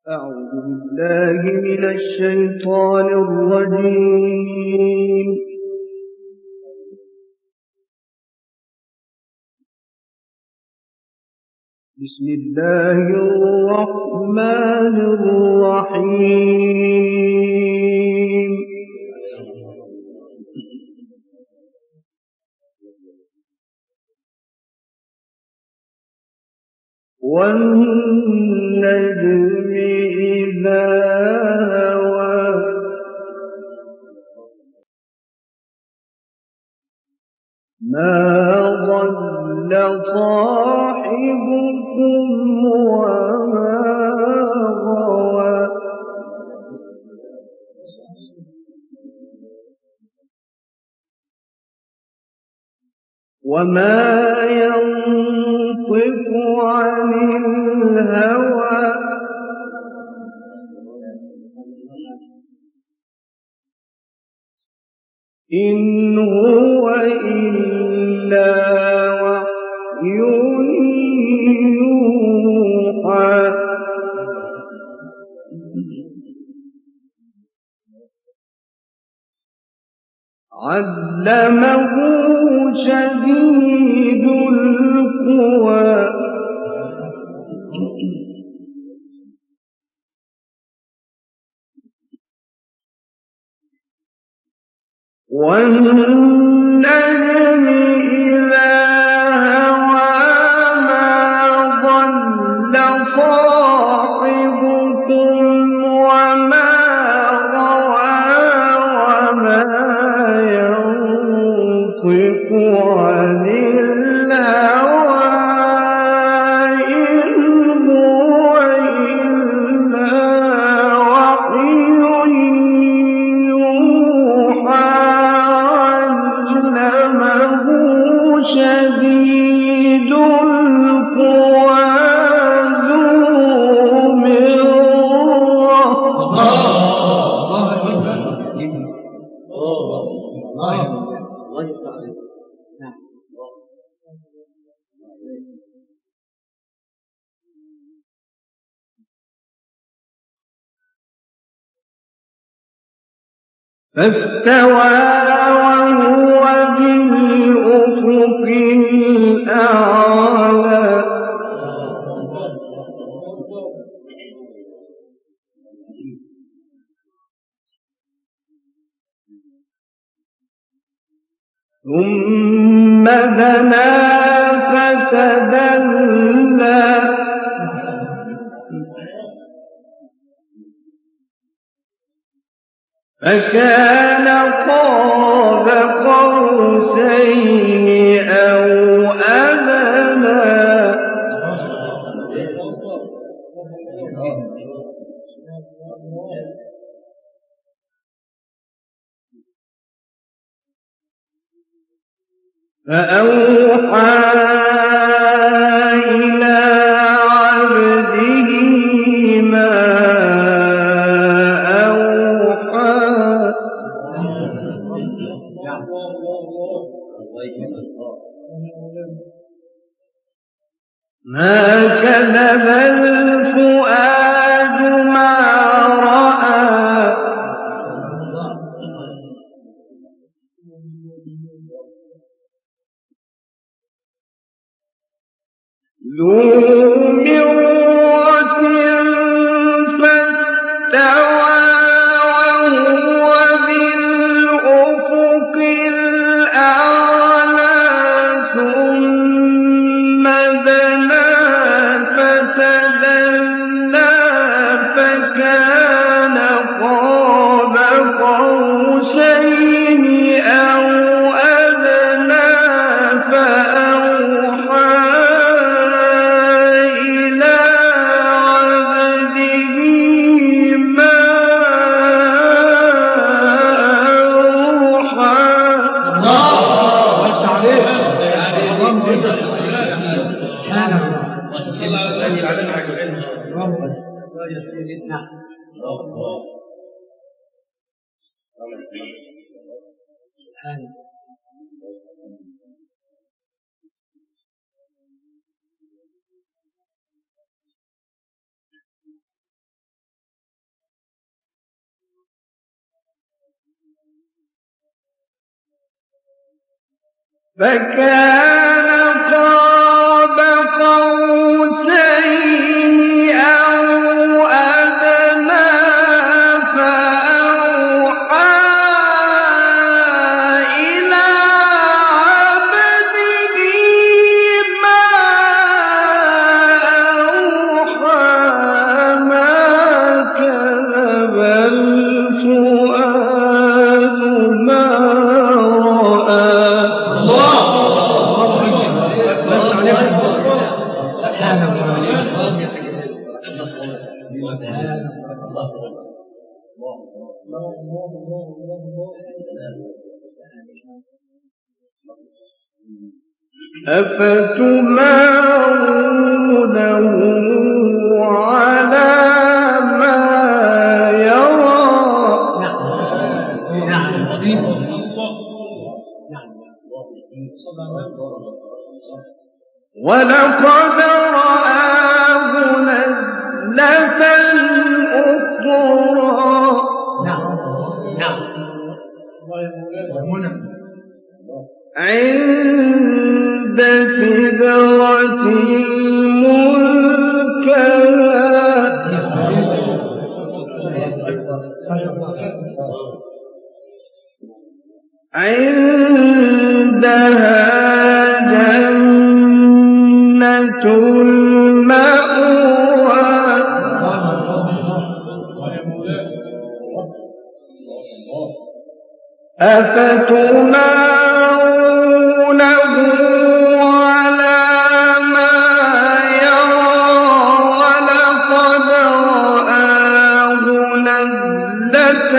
أعوذ بالله من الشيطان الرجيم. بسم الله الرحمن الرحيم. والنجم إذا هوى ما ضل صاحبكم وما غوى وما ينطق عن الهوى إن هو إلا وحي يوحى علمه شديد القوى والنجم إذا هوى ما ضل صاحبكم وما غوى وما ينطق عن الهوى إن هو إلا وحي يوحى علمه شديد القوى ذو فاستوى وهو بالأفق الأعلى ثم دنا فتدلى فكان قاب قوسين أو أدنى فأوحى إلى عبده ما ما كذب الفؤاد ما رأى ذو مرة فاستوى وهو بالأفق الأعلى ثم دنا فتدلى فكان قاب قوسين أو أدنى فأوحى إلى عبده ما أوحى. فكان قاب قوسين أو أدنى فأوحى إلى عبده ما أوحى ما كذب الفؤاد ما رأى. أفتمارونه على ما يرى ولقد رآه نزلة أخرى عند سدرة المنتهى عندها جنة المأوى أفتمارونه على ما يرى ولقد رآه نزلة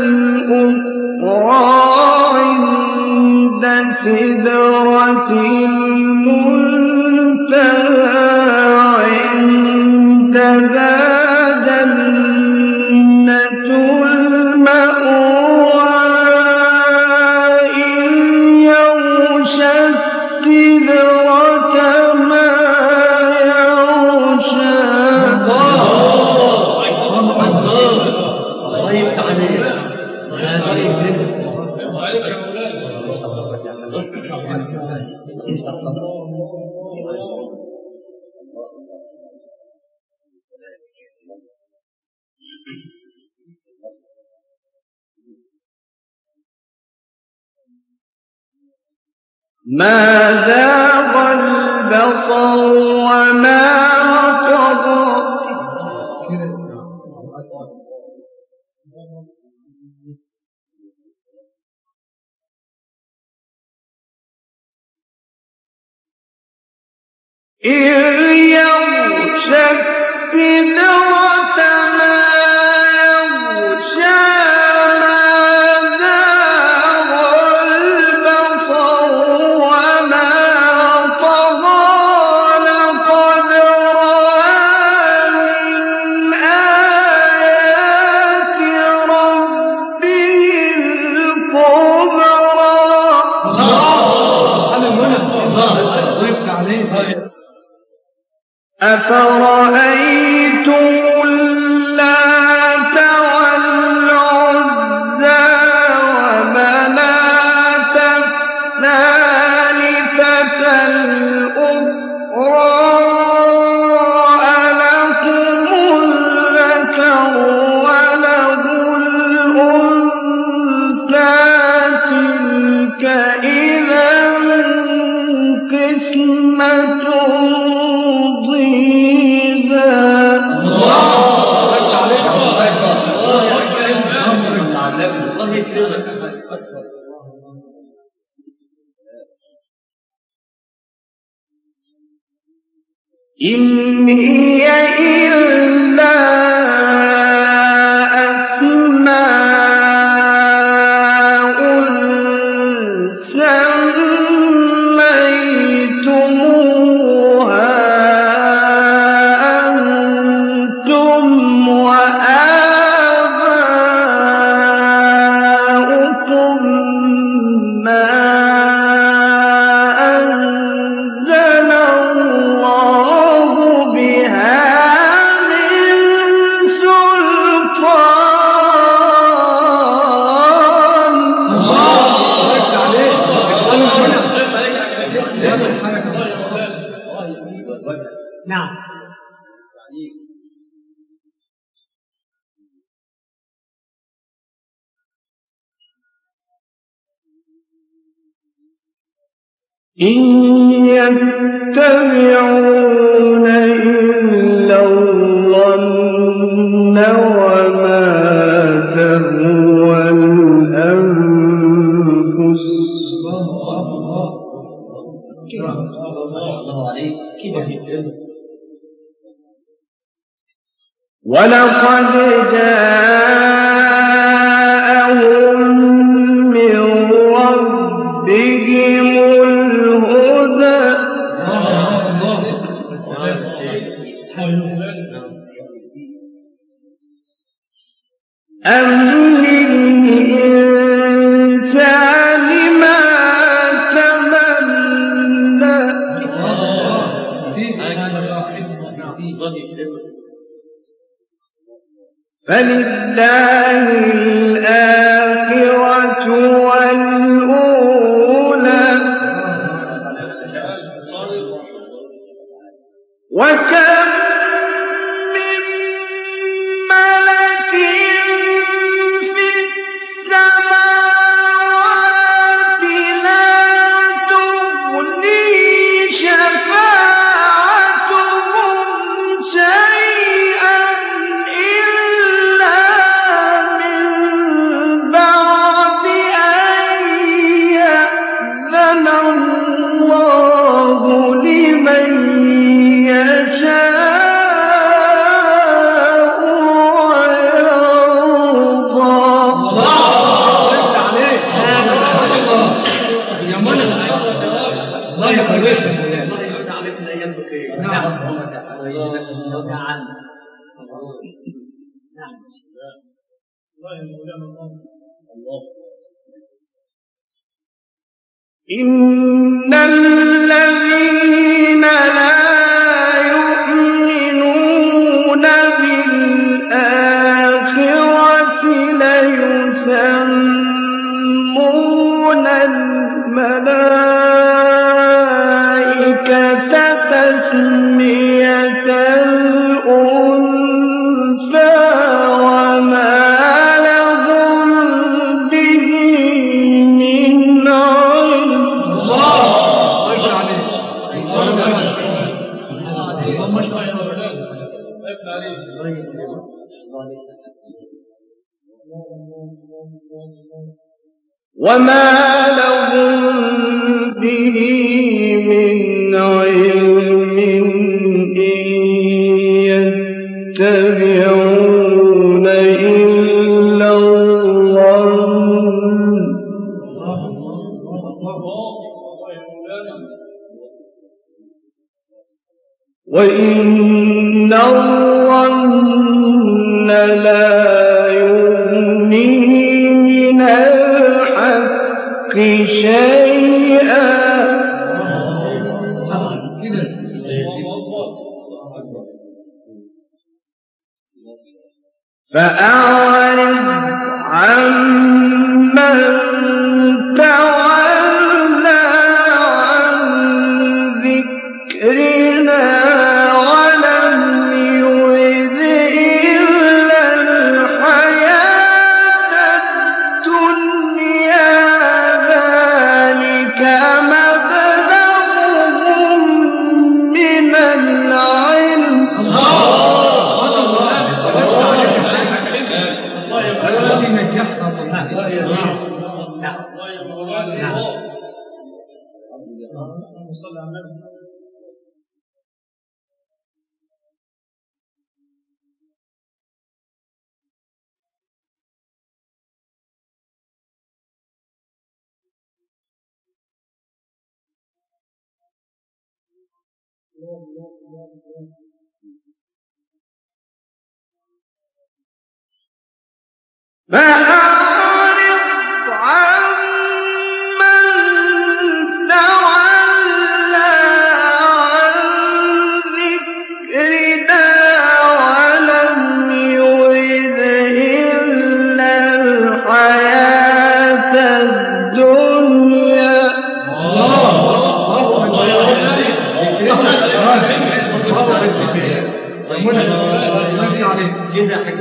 أخرى عند سدرة المنتهى عندها جنة المأوى إذ يغشى السدرة ما يغشى. الله يفتح عليك. ما زاغ البصر وما طغى إذ يغشى السدرة ما يغشى ما زاغ البصر وما طغى لقد رأى من آيات ربه الكبرى. أفرأيتم اللات والعزى ومناة الثالثة الأخرى ألكم الذكر وله الأنثى تلك إذا قسمة إن هي إلا أسماء سميتموها أنتم وآباؤكم ما أنزل الله بها من سلطان. إن يتبعون إلا الظن وما تهوى الأنفس ولقد جاءهم من ربهم الهدى أم للإنسان ما تمنى فلله الآخرة والأولى وكم من ملك في السماوات لا تغني شفاعتهم شيئا إلا من بعد أن يأذن الله لمن يشاء إن الذين لا يؤمنون بالآخرة ليسمون الملائكة تسمية الأنثى وما لهم به من علم وما لهم به من علم إن يتبعون إلا الظن وإن الظن لا يغني من الحق شيئا فأعرض عمن تولى عن ذكرنا ولم يرد إلا الحياة الدنيا ذلك مبلغهم من العلم فأعرض عمن تولى عن ذكرنا ولم يرد إلا الحياة الدنيا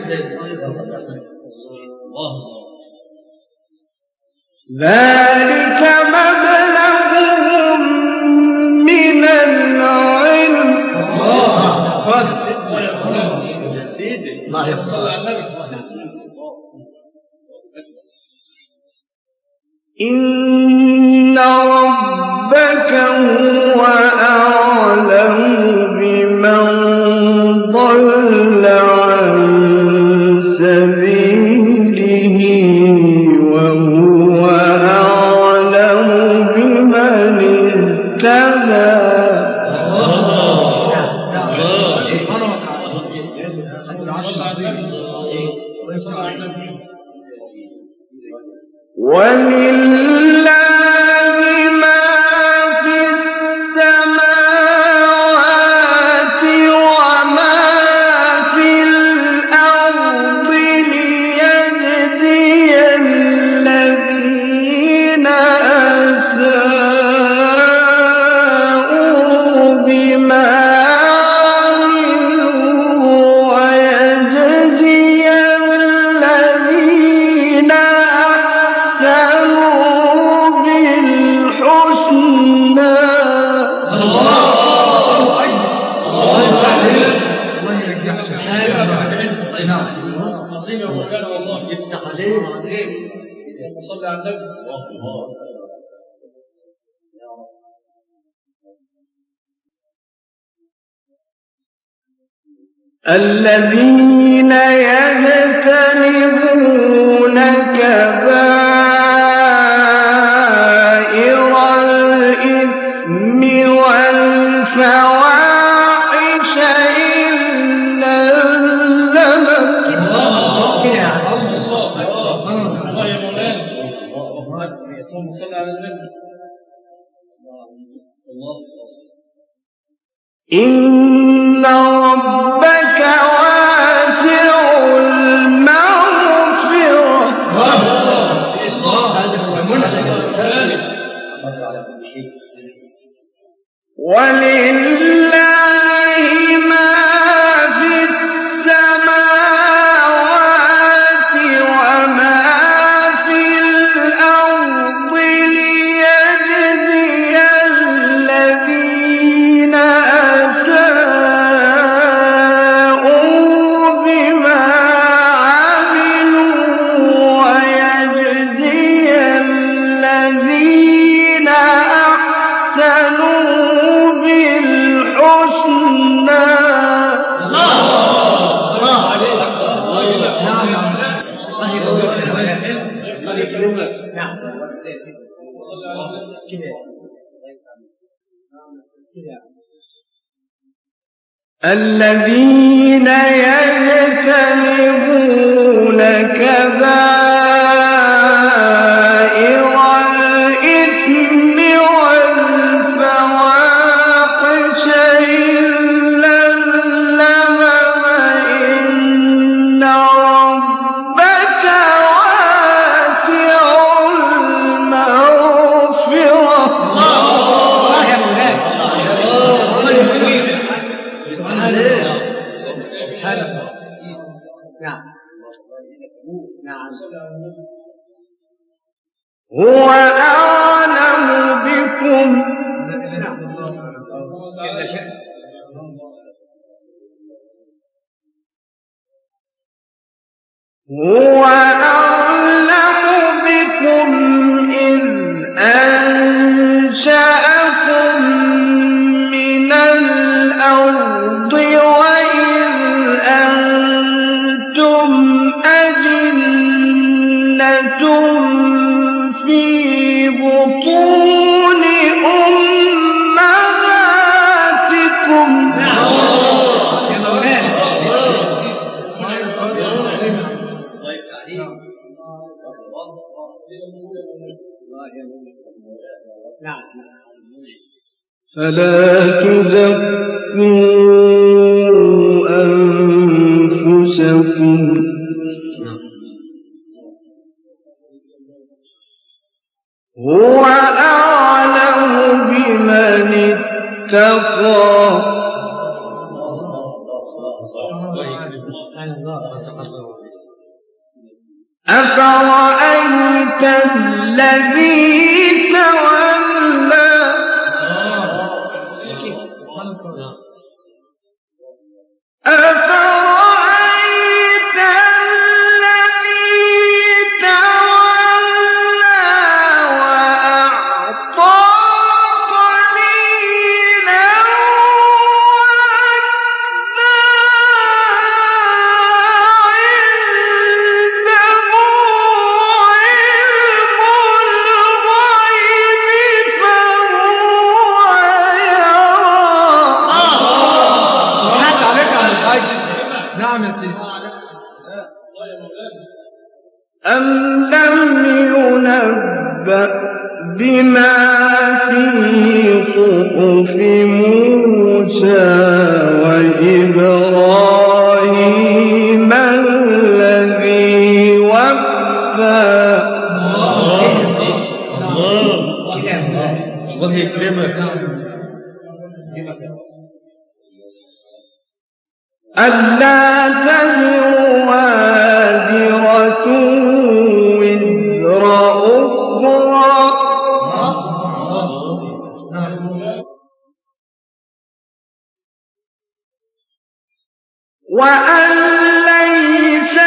ذلك إن ربك هو أعلم بمن ضل عن سبيله وهو أعلم بمن اهتدى. ولله ما في السماوات وما في الأرض ليجزي الذين أساءوا بما عملوا ويجزي الذين أحسنوا بالحسنى. يفتح عليه صلى على النبي. الذين يجتنبون كبائر الإثم والفواحش إلا اللمم. الله يا مولانا صلى على النبي. إن ربك واسع المغفرة ولله ما في السماوات وما في الأرض ليجزي الذين أساءوا بما عملوا ويجزي الذين أحسنوا بالحسنى. الذين يجتنبون كبائر الإثم والفواحش إلا اللمم إن ربك واسع المغفرة. هو أعلم بكم هو أعلم بكم إذ أنشأكم من الأرض وإذ أنتم أجنة في بطون أمهاتكم. فلا تزكوا أنفسكم هو أعلم بمن اتقى. أفرأيت الذي تولى أفرأيت أم لم ينبأ بما في صحف موسى وإبراهيم الذي وفى. الله يكرمك. ألا تزر وازرة وزر أخرى وأن ليس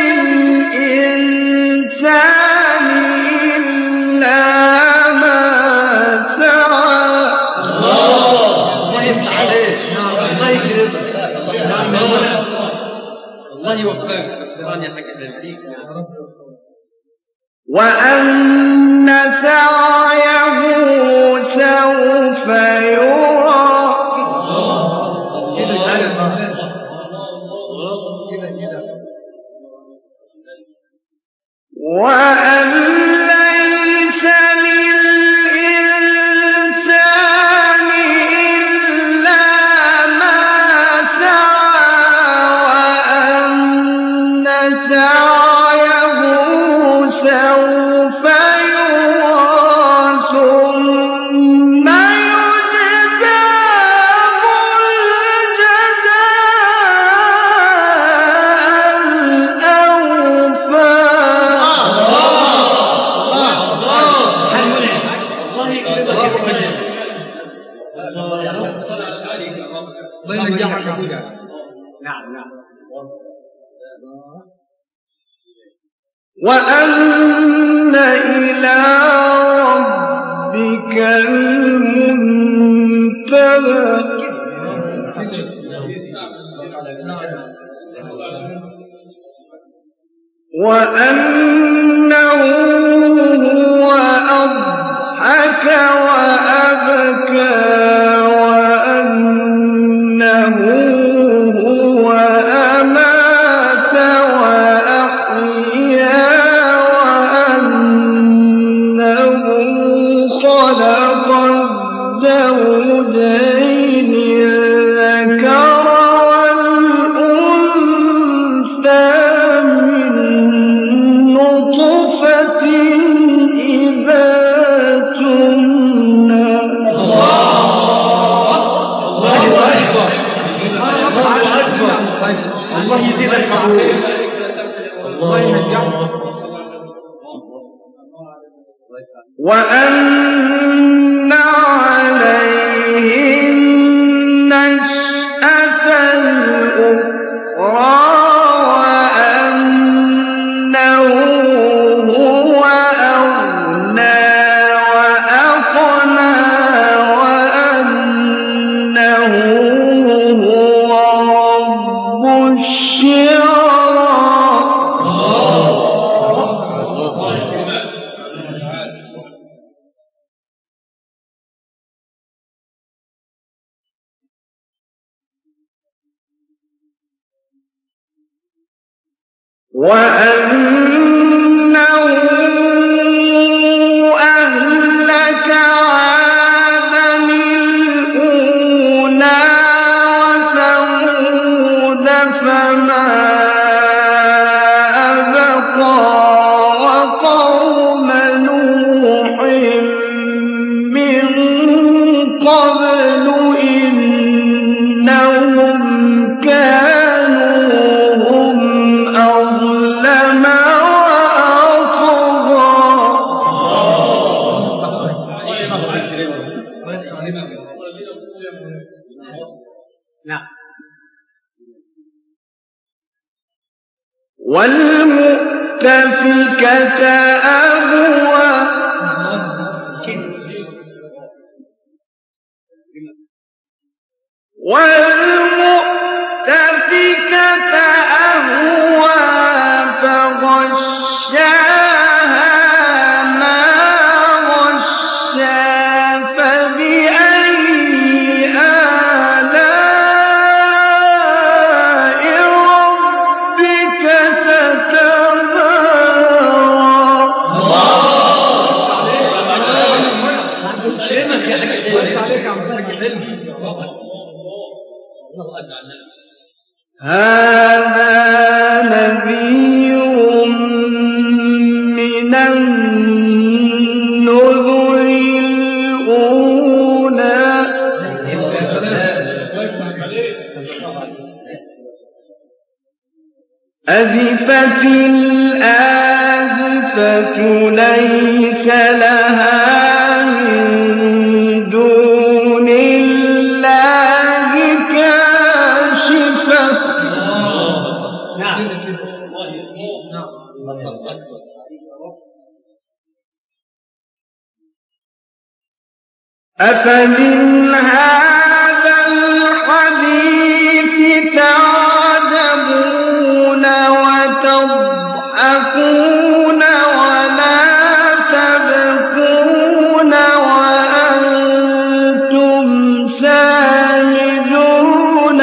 للإنسان إلا ما سعى. الله يمشي عليك. الله يكرمك. الله يوفقك. وأن سعيه سوف يرى. وأن ليس للإنسان إلا ما سعى وأن سعيه سوف يرى ثم يجزاه الجزاء الأوفى. وأن إلى ربك المنتهى. وأنه هو أضحك وأبكى وأنه هو أمات وأحيا وأنه خلق الزوجين الذكر والأنثى من نطفة إذا تمنى. الله يزيدك حقوق. الله ينجحك. وأن عليه النشأة الأخرى وأنه هو أغنى وأقنى وأنه هو رب الشعرى. وأنه أهلك عادا الأولى وثمود فما أبقى وقوم نوح من قبل إنهم كانوا هم أظلم والمؤتفكة أهوى والمؤتفكة أهوى فغشاها ما غشا فبأي آلاء ربك تتمارى. هذا نذير من النذر الأولى أزفت الآزفة ليس لها من دون الله كاشفة أفمن هذا الحديث تعجبون وتضحكون ولا تبكون وأنتم سامدون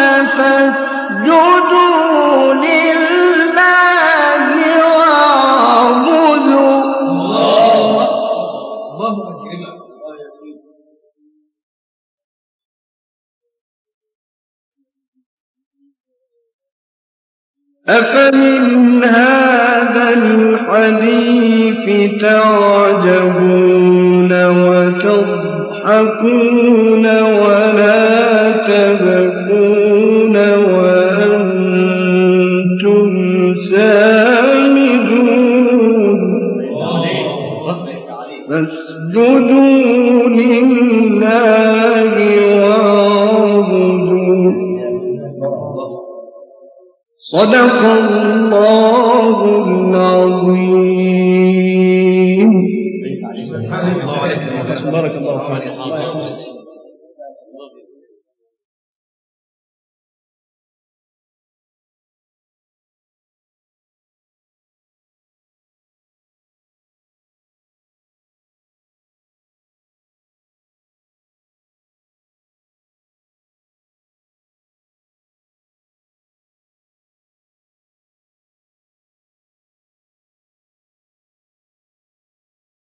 فاسجدوا لله واعبدوا أفمن هذا الحديث تعجبون وتضحكون ولا تبكون وأنتم سامدون فاسجدوا لله واعبدوا صدق الله العظيم. بارك الله فيك.